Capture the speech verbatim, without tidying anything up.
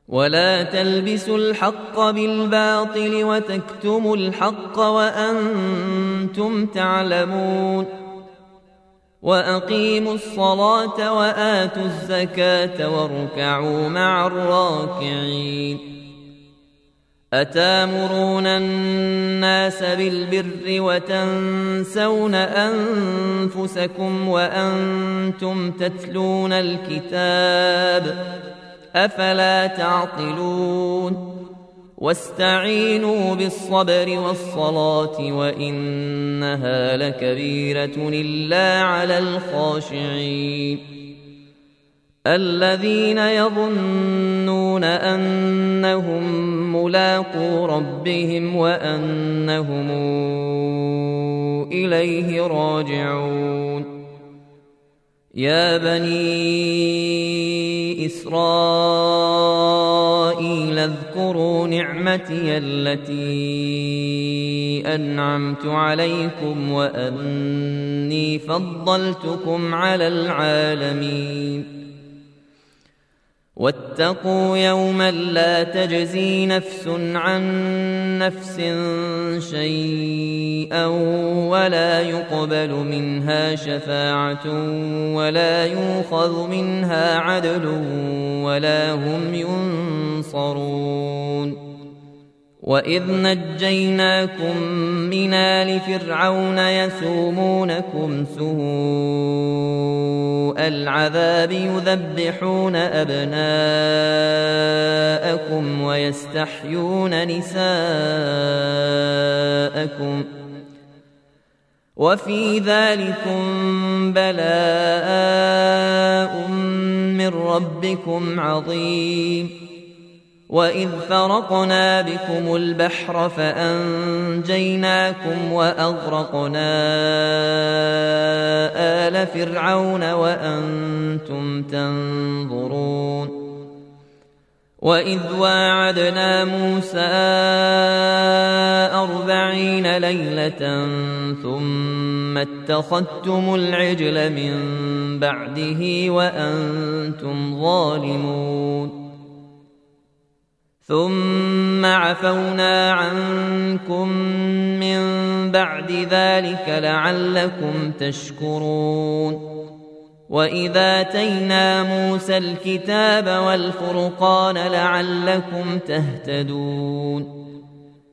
ولا تلبسوا الحق بالباطل وتكتموا الحق وأنتم تعلمون وأقيموا الصلاة وآتوا الزكاة واركعوا مع الراكعين أتامرون الناس بالبر وتنسون أنفسكم وأنتم تتلون الكتاب أفلا تعقلون واستعينوا بالصبر والصلاة وإنها لكبيرة إلا على الخاشعين الذين يظنون أنهم ملاقو ربهم وأنهم إليه راجعون يا بني إسرائيل اذكروا نعمتي التي أنعمت عليكم وأني فضلتكم على العالمين واتقوا يوما لا تجزي نفس عن نفس شيئا ولا يقبل منها شفاعة ولا يؤخذ منها عدل ولا هم ينصرون وإذ نجيناكم من آل فرعون يسومونكم سوء العذاب يذبحون أبناءكم ويستحيون نساءكم وفي ذلكم بلاء من ربكم عظيم وإذ فرقنا بكم البحر فأنجيناكم وأغرقنا آل فرعون وأنتم تنظرون وإذ واعدنا موسى أربعين ليلة ثم اتخذتم العجل من بعده وأنتم ظالمون ثم عفونا عنكم من بعد ذلك لعلكم تشكرون وإذا آتينا موسى الكتاب والفرقان لعلكم تهتدون